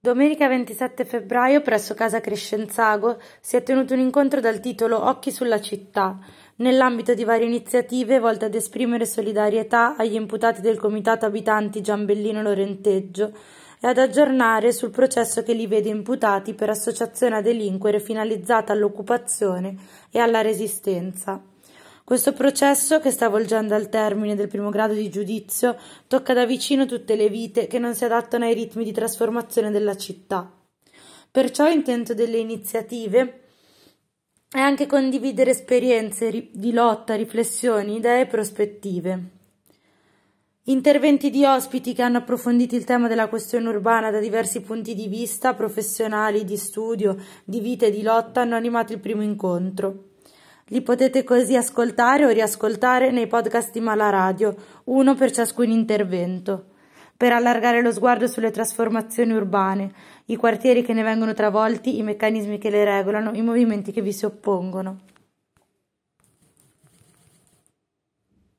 Domenica 27 febbraio presso Casa Crescenzago si è tenuto un incontro dal titolo Occhi sulla città, nell'ambito di varie iniziative volte ad esprimere solidarietà agli imputati del Comitato Abitanti Giambellino Lorenteggio e ad aggiornare sul processo che li vede imputati per associazione a delinquere finalizzata all'occupazione e alla resistenza. Questo processo, che sta volgendo al termine del primo grado di giudizio, tocca da vicino tutte le vite che non si adattano ai ritmi di trasformazione della città. Perciò intento delle iniziative è anche condividere esperienze di lotta, riflessioni, idee e prospettive. Interventi di ospiti che hanno approfondito il tema della questione urbana da diversi punti di vista, professionali, di studio, di vita e di lotta, hanno animato il primo incontro. Li potete così ascoltare o riascoltare nei podcast di Malaradio, uno per ciascun intervento, per allargare lo sguardo sulle trasformazioni urbane, i quartieri che ne vengono travolti, i meccanismi che le regolano, i movimenti che vi si oppongono.